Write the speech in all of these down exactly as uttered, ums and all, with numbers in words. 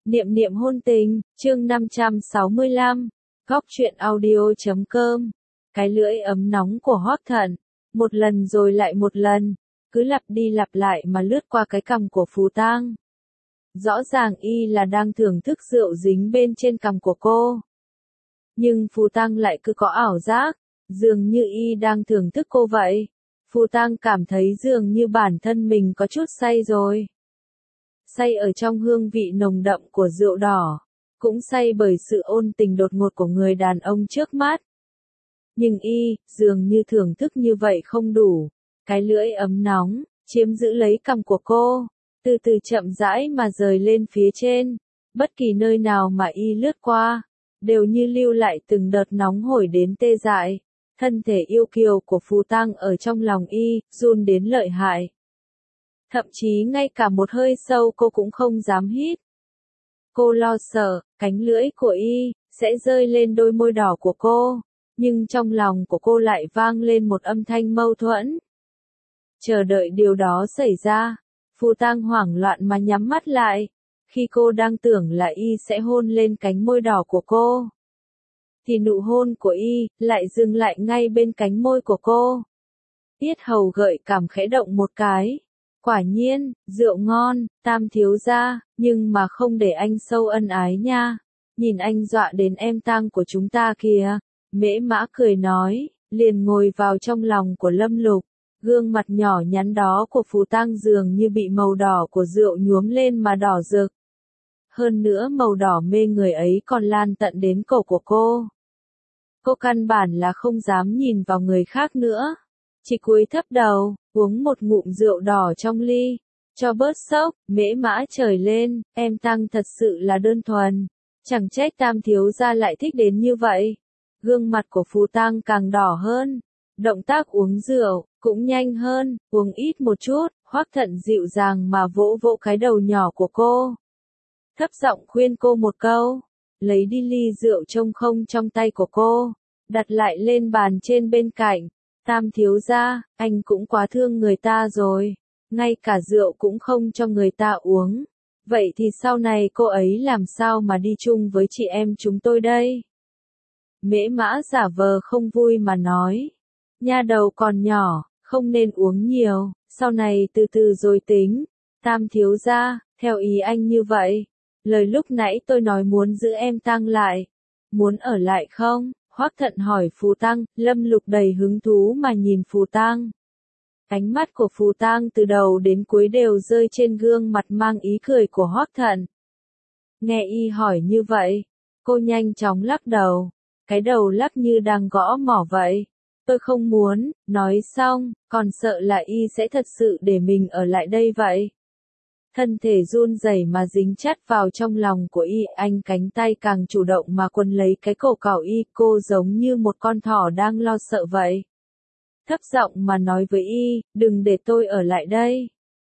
Niệm niệm hôn tình, chương năm trăm sáu mươi lăm, góc truyện audio chấm com. Cái lưỡi ấm nóng của Hoắc Thận, một lần rồi lại một lần, cứ lặp đi lặp lại mà lướt qua cái cằm của Phù Tang. Rõ ràng y là đang thưởng thức rượu dính bên trên cằm của cô. Nhưng Phù Tang lại cứ có ảo giác, dường như y đang thưởng thức cô vậy. Phù Tang cảm thấy dường như bản thân mình có chút say rồi. Say ở trong hương vị nồng đậm của rượu đỏ, cũng say bởi sự ôn tình đột ngột của người đàn ông trước mắt. Nhưng y, dường như thưởng thức như vậy không đủ, cái lưỡi ấm nóng, chiếm giữ lấy cằm của cô, từ từ chậm rãi mà rời lên phía trên, bất kỳ nơi nào mà y lướt qua, đều như lưu lại từng đợt nóng hổi đến tê dại. Thân thể yêu kiều của Phù Tang ở trong lòng y, run đến lợi hại. Thậm chí ngay cả một hơi sâu cô cũng không dám hít. Cô lo sợ, cánh lưỡi của y, sẽ rơi lên đôi môi đỏ của cô, nhưng trong lòng của cô lại vang lên một âm thanh mâu thuẫn. Chờ đợi điều đó xảy ra, Phù Tang hoảng loạn mà nhắm mắt lại, khi cô đang tưởng là y sẽ hôn lên cánh môi đỏ của cô. Thì nụ hôn của y, lại dừng lại ngay bên cánh môi của cô. Yết hầu gợi cảm khẽ động một cái. Quả nhiên, rượu ngon, Tam thiếu gia, nhưng mà không để anh sâu ân ái nha. Nhìn anh dọa đến em tang của chúng ta kìa. Mễ Mã cười nói, liền ngồi vào trong lòng của Lâm Lục. Gương mặt nhỏ nhắn đó của Phù Tang dường như bị màu đỏ của rượu nhuốm lên mà đỏ rực. Hơn nữa màu đỏ mê người ấy còn lan tận đến cổ của cô. Cô căn bản là không dám nhìn vào người khác nữa. Chỉ cúi thấp đầu, uống một ngụm rượu đỏ trong ly, cho bớt sốc. Mễ Mã trời lên, em Tăng thật sự là đơn thuần. Chẳng trách Tam thiếu gia lại thích đến như vậy. Gương mặt của Phù Tang càng đỏ hơn. Động tác uống rượu, cũng nhanh hơn, uống ít một chút. Hoắc Thận dịu dàng mà vỗ vỗ cái đầu nhỏ của cô. Thấp giọng khuyên cô một câu, lấy đi ly rượu trông không trong tay của cô, đặt lại lên bàn trên bên cạnh. Tam thiếu gia, anh cũng quá thương người ta rồi, ngay cả rượu cũng không cho người ta uống. Vậy thì sau này cô ấy làm sao mà đi chung với chị em chúng tôi đây? Mễ Mã giả vờ không vui mà nói, nha đầu còn nhỏ, không nên uống nhiều, sau này từ từ rồi tính. Tam thiếu gia, theo ý anh như vậy, lời lúc nãy tôi nói muốn giữ em Tăng lại, muốn ở lại không? Hoắc Thận hỏi Phù Tang. Lâm Lục đầy hứng thú mà nhìn Phù Tang. Ánh mắt của Phù Tang từ đầu đến cuối đều rơi trên gương mặt mang ý cười của Hoắc Thận. Nghe y hỏi như vậy, cô nhanh chóng lắc đầu, cái đầu lắc như đang gõ mỏ vậy. Tôi không muốn, nói xong, còn sợ là y sẽ thật sự để mình ở lại đây vậy. Thân thể run rẩy mà dính chặt vào trong lòng của y, anh cánh tay càng chủ động mà quấn lấy cái cổ cào y, cô giống như một con thỏ đang lo sợ vậy. Thấp giọng mà nói với y, đừng để tôi ở lại đây.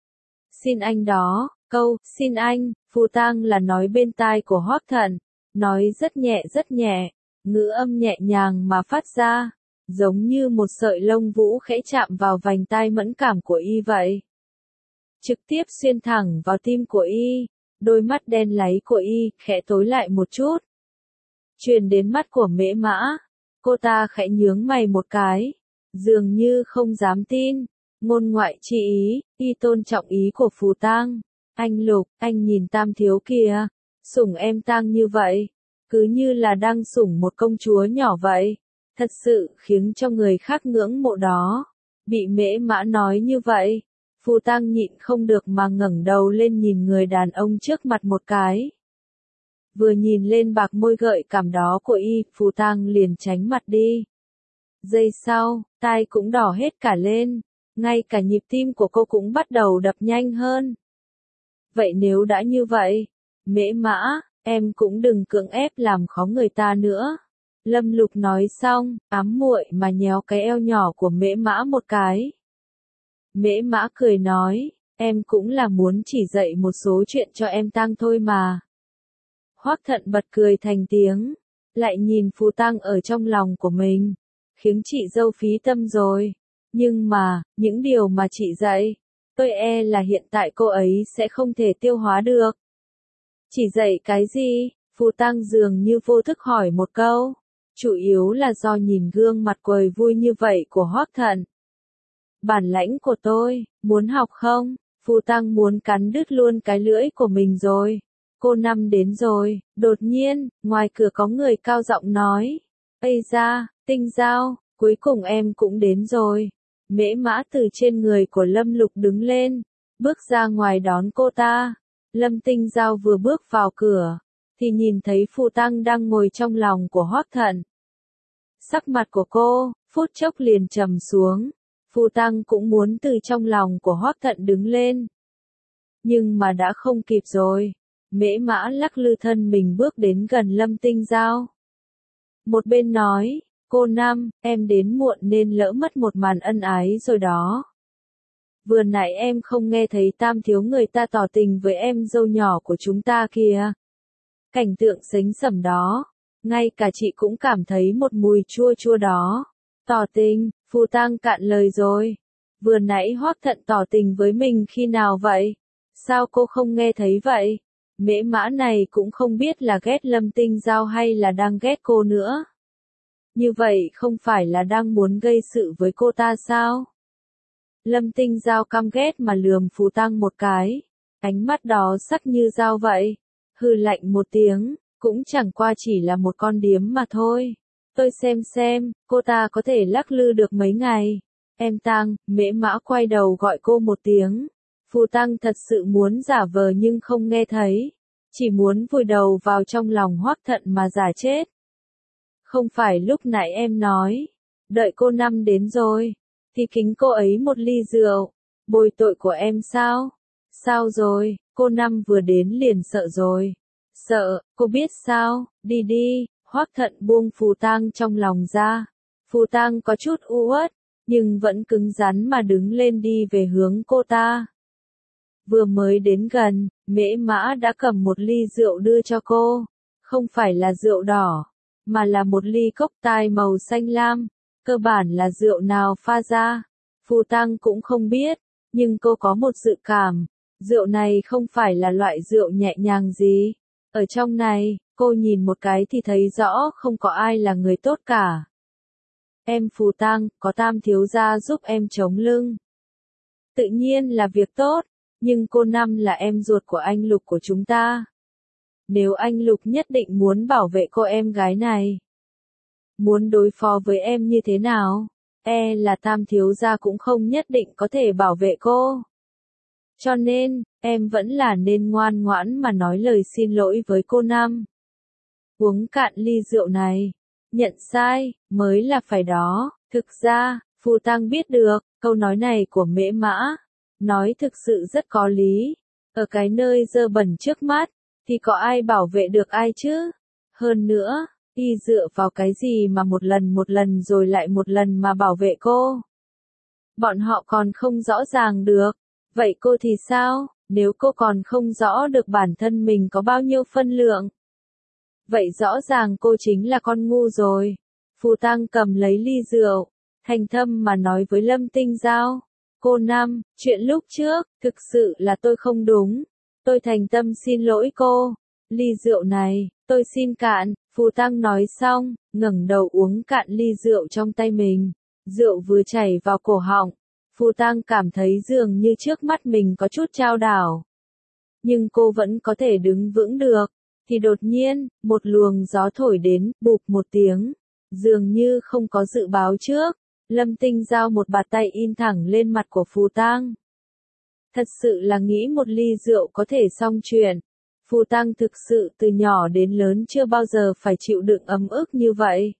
Xin anh đó, câu, xin anh, Phù Tang là nói bên tai của Hoắc Thận, nói rất nhẹ rất nhẹ, ngữ âm nhẹ nhàng mà phát ra, giống như một sợi lông vũ khẽ chạm vào vành tai mẫn cảm của y vậy. Trực tiếp xuyên thẳng vào tim của y, đôi mắt đen láy của y khẽ tối lại một chút. Truyền đến mắt của Mễ Mã, cô ta khẽ nhướng mày một cái, dường như không dám tin. Ngôn ngoại chi ý, y tôn trọng ý của Phù Tang. Anh Lục, anh nhìn Tam thiếu kìa, sủng em Tang như vậy, cứ như là đang sủng một công chúa nhỏ vậy, thật sự khiến cho người khác ngưỡng mộ đó. Bị Mễ Mã nói như vậy, Phù Tang nhịn không được mà ngẩng đầu lên nhìn người đàn ông trước mặt một cái. Vừa nhìn lên bạc môi gợi cảm đó của y, Phù Tang liền tránh mặt đi. Giây sau, tai cũng đỏ hết cả lên, ngay cả nhịp tim của cô cũng bắt đầu đập nhanh hơn. Vậy nếu đã như vậy, Mễ Mã, em cũng đừng cưỡng ép làm khó người ta nữa. Lâm Lục nói xong, ám muội mà nhéo cái eo nhỏ của Mễ Mã một cái. Mễ Mã cười nói, em cũng là muốn chỉ dạy một số chuyện cho em Tăng thôi mà. Hoắc Thận bật cười thành tiếng, lại nhìn Phù Tang ở trong lòng của mình, khiến chị dâu phí tâm rồi. Nhưng mà, những điều mà chị dạy, tôi e là hiện tại cô ấy sẽ không thể tiêu hóa được. Chỉ dạy cái gì? Phù Tăng dường như vô thức hỏi một câu. Chủ yếu là do nhìn gương mặt quầy vui như vậy của Hoắc Thận. Bản lãnh của tôi, muốn học không? Phù Tăng muốn cắn đứt luôn cái lưỡi của mình rồi. Cô Năm đến rồi, đột nhiên, ngoài cửa có người cao giọng nói. Ây da, Tinh Giao, cuối cùng em cũng đến rồi. Mễ Mã từ trên người của Lâm Lục đứng lên, bước ra ngoài đón cô ta. Lâm Tinh Giao vừa bước vào cửa, thì nhìn thấy Phù Tăng đang ngồi trong lòng của Hoắc Thận. Sắc mặt của cô, phút chốc liền trầm xuống. Phù Tăng cũng muốn từ trong lòng của Hoắc Thận đứng lên. Nhưng mà đã không kịp rồi. Mễ Mã lắc lư thân mình bước đến gần Lâm Tinh Giao. Một bên nói, cô Năm, em đến muộn nên lỡ mất một màn ân ái rồi đó. Vừa nãy em không nghe thấy Tam thiếu người ta tỏ tình với em dâu nhỏ của chúng ta kìa. Cảnh tượng sến sẩm đó, ngay cả chị cũng cảm thấy một mùi chua chua đó. Tỏ tình, Phù Tăng cạn lời rồi. Vừa nãy Hoắc Thận tỏ tình với mình khi nào vậy? Sao cô không nghe thấy vậy? Mễ Mã này cũng không biết là ghét Lâm Tinh Giao hay là đang ghét cô nữa. Như vậy không phải là đang muốn gây sự với cô ta sao? Lâm Tinh Giao căm ghét mà lườm Phù Tăng một cái. Ánh mắt đó sắc như dao vậy. Hừ lạnh một tiếng, cũng chẳng qua chỉ là một con điếm mà thôi. Tôi xem xem, cô ta có thể lắc lư được mấy ngày. Em Tăng, Mễ Mã quay đầu gọi cô một tiếng. Phù Tăng thật sự muốn giả vờ nhưng không nghe thấy. Chỉ muốn vùi đầu vào trong lòng Hoắc Thận mà giả chết. Không phải lúc nãy em nói, đợi cô Năm đến rồi, thì kính cô ấy một ly rượu, bồi tội của em sao? Sao rồi, cô Năm vừa đến liền sợ rồi. Sợ, cô biết sao, đi đi, Hoắc Thận buông Phù Tăng trong lòng ra. Phù Tăng có chút u uất, nhưng vẫn cứng rắn mà đứng lên đi về hướng cô ta. Vừa mới đến gần, Mễ Mã đã cầm một ly rượu đưa cho cô. Không phải là rượu đỏ, mà là một ly cốc tai màu xanh lam. Cơ bản là rượu nào pha ra, Phù Tăng cũng không biết, nhưng cô có một dự cảm. Rượu này không phải là loại rượu nhẹ nhàng gì. Ở trong này, cô nhìn một cái thì thấy rõ không có ai là người tốt cả. Em Phù Tăng, có Tam thiếu gia giúp em chống lưng. Tự nhiên là việc tốt, nhưng cô Năm là em ruột của anh Lục của chúng ta. Nếu anh Lục nhất định muốn bảo vệ cô em gái này, muốn đối phó với em như thế nào, e là Tam thiếu gia cũng không nhất định có thể bảo vệ cô. Cho nên, em vẫn là nên ngoan ngoãn mà nói lời xin lỗi với cô Năm. Uống cạn ly rượu này, nhận sai, mới là phải đó. Thực ra, Phù Tăng biết được, câu nói này của Mễ Mã, nói thực sự rất có lý. Ở cái nơi dơ bẩn trước mắt, thì có ai bảo vệ được ai chứ? Hơn nữa, y dựa vào cái gì mà một lần một lần rồi lại một lần mà bảo vệ cô? Bọn họ còn không rõ ràng được. Vậy cô thì sao, nếu cô còn không rõ được bản thân mình có bao nhiêu phân lượng? Vậy rõ ràng cô chính là con ngu rồi. Phù Tăng cầm lấy ly rượu, thành thâm mà nói với Lâm Tinh Giao. Cô Năm, chuyện lúc trước, thực sự là tôi không đúng. Tôi thành tâm xin lỗi cô. Ly rượu này, tôi xin cạn. Phù Tăng nói xong, ngẩng đầu uống cạn ly rượu trong tay mình. Rượu vừa chảy vào cổ họng. Phù Tăng cảm thấy dường như trước mắt mình có chút chao đảo. Nhưng cô vẫn có thể đứng vững được. Thì đột nhiên, một luồng gió thổi đến, bụp một tiếng. Dường như không có dự báo trước. Lâm Tinh Giao một bạt tay in thẳng lên mặt của Phù Tăng. Thật sự là nghĩ một ly rượu có thể xong chuyện. Phù Tăng thực sự từ nhỏ đến lớn chưa bao giờ phải chịu đựng ấm ức như vậy.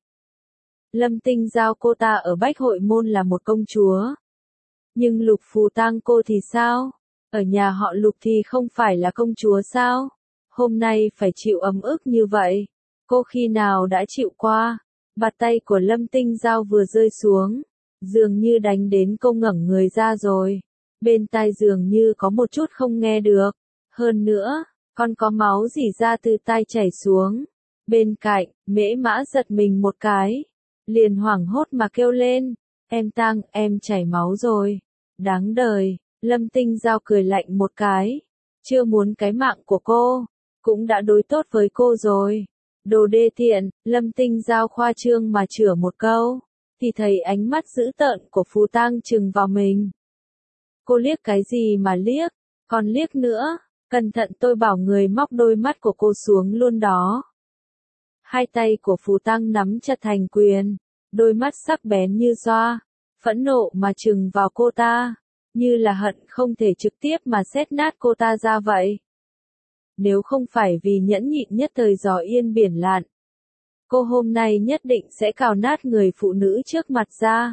Lâm Tinh Giao cô ta ở Bách Hội Môn là một công chúa. Nhưng Lục Phù Tăng cô thì sao? Ở nhà họ Lục thì không phải là công chúa sao? Hôm nay phải chịu ấm ức như vậy. Cô khi nào đã chịu qua? Bạt tay của Lâm Tinh Giao vừa rơi xuống. Dường như đánh đến cô ngẩng người ra rồi. Bên tai dường như có một chút không nghe được. Hơn nữa, còn có máu rỉ ra từ tai chảy xuống. Bên cạnh, Mễ Mã giật mình một cái. Liền hoảng hốt mà kêu lên. Em Tăng, em chảy máu rồi. Đáng đời. Lâm Tinh Giao cười lạnh một cái. Chưa muốn cái mạng của cô. cũng đã đối tốt với cô rồi. Đồ đê tiện, Lâm Tinh Giao khoa trương mà chửa một câu, thì thấy ánh mắt dữ tợn của Phù Tang trừng vào mình. Cô liếc cái gì mà liếc, còn liếc nữa, cẩn thận tôi bảo người móc đôi mắt của cô xuống luôn đó. Hai tay của Phù Tang nắm chặt thành quyền, đôi mắt sắc bén như doa, phẫn nộ mà trừng vào cô ta, như là hận không thể trực tiếp mà xét nát cô ta ra vậy. Nếu không phải vì nhẫn nhịn nhất thời gió yên biển lặng, cô hôm nay nhất định sẽ cào nát người phụ nữ trước mặt ra.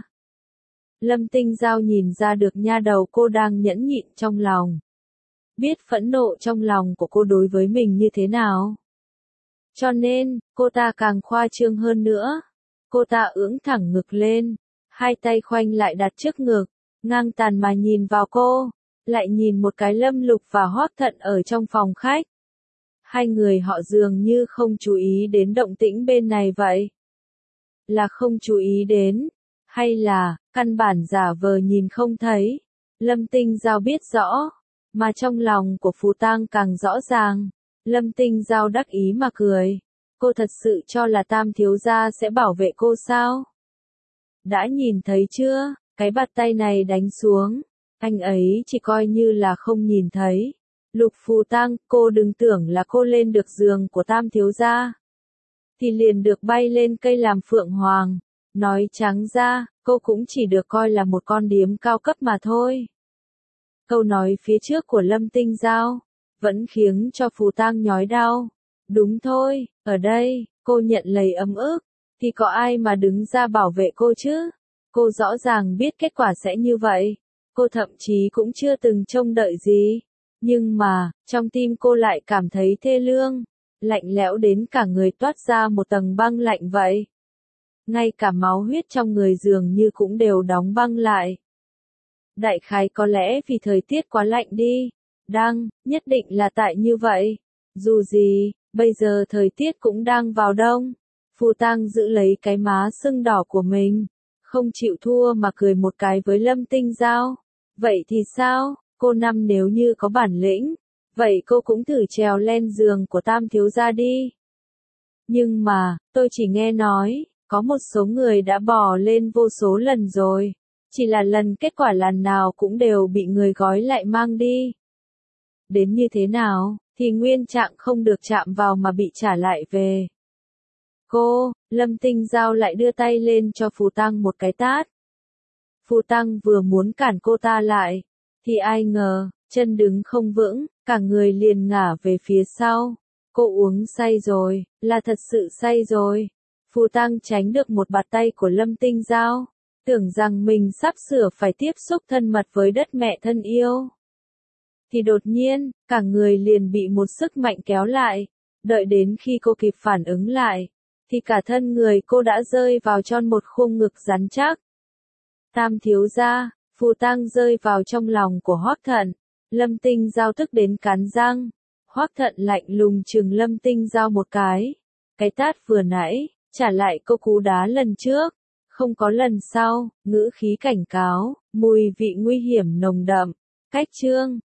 Lâm Tinh Giao nhìn ra được nha đầu cô đang nhẫn nhịn trong lòng. Biết phẫn nộ trong lòng của cô đối với mình như thế nào. Cho nên, cô ta càng khoa trương hơn nữa. Cô ta ưỡn thẳng ngực lên, hai tay khoanh lại đặt trước ngực, ngang tàn mà nhìn vào cô, lại nhìn một cái Lâm Lục và Hoắc Thận ở trong phòng khách. Hai người họ dường như không chú ý đến động tĩnh bên này vậy. Là không chú ý đến, hay là, căn bản giả vờ nhìn không thấy. Lâm Tinh Giao biết rõ, mà trong lòng của Phù Tang càng rõ ràng. Lâm Tinh Giao đắc ý mà cười. Cô thật sự cho là Tam thiếu gia sẽ bảo vệ cô sao? Đã nhìn thấy chưa, cái bạt tay này đánh xuống, anh ấy chỉ coi như là không nhìn thấy. Lục Phù Tang, cô đừng tưởng là cô lên được giường của Tam thiếu gia, thì liền được bay lên cây làm phượng hoàng. Nói trắng ra, cô cũng chỉ được coi là một con điếm cao cấp mà thôi. Câu nói phía trước của Lâm Tinh Giao vẫn khiến cho Phù Tang nhói đau. Đúng thôi, ở đây, cô nhận lấy ấm ức, thì có ai mà đứng ra bảo vệ cô chứ? Cô rõ ràng biết kết quả sẽ như vậy. Cô thậm chí cũng chưa từng trông đợi gì. Nhưng mà, trong tim cô lại cảm thấy thê lương, lạnh lẽo đến cả người toát ra một tầng băng lạnh vậy. Ngay cả máu huyết trong người dường như cũng đều đóng băng lại. Đại khái có lẽ vì thời tiết quá lạnh đi. Đang, nhất định là tại như vậy. Dù gì, bây giờ thời tiết cũng đang vào đông. Phù Tang giữ lấy cái má sưng đỏ của mình, không chịu thua mà cười một cái với Lâm Tinh Giao. Vậy thì sao, cô Năm nếu như có bản lĩnh, vậy cô cũng thử trèo lên giường của Tam thiếu gia đi. Nhưng mà, tôi chỉ nghe nói, có một số người đã bò lên vô số lần rồi. Chỉ là lần kết quả lần nào cũng đều bị người gói lại mang đi. Đến như thế nào, thì nguyên trạng không được chạm vào mà bị trả lại về. Cô, Lâm Tinh Giao lại đưa tay lên cho Phù Tang một cái tát. Phù Tang vừa muốn cản cô ta lại, thì ai ngờ, chân đứng không vững, cả người liền ngả về phía sau. Cô uống say rồi, là thật sự say rồi. Phù Tang tránh được một bạt tay của Lâm Tinh Giao, tưởng rằng mình sắp sửa phải tiếp xúc thân mật với đất mẹ thân yêu. Thì đột nhiên, cả người liền bị một sức mạnh kéo lại. Đợi đến khi cô kịp phản ứng lại, thì cả thân người cô đã rơi vào trong một khung ngực rắn chắc. Tam thiếu gia, Phù Tang rơi vào trong lòng của Hoắc Thận. Lâm Tinh Giao tức đến cắn răng. Hoắc Thận lạnh lùng trừng Lâm Tinh Giao một cái. Cái tát vừa nãy, trả lại cô cú đá lần trước. Không có lần sau, ngữ khí cảnh cáo, mùi vị nguy hiểm nồng đậm. Cách chương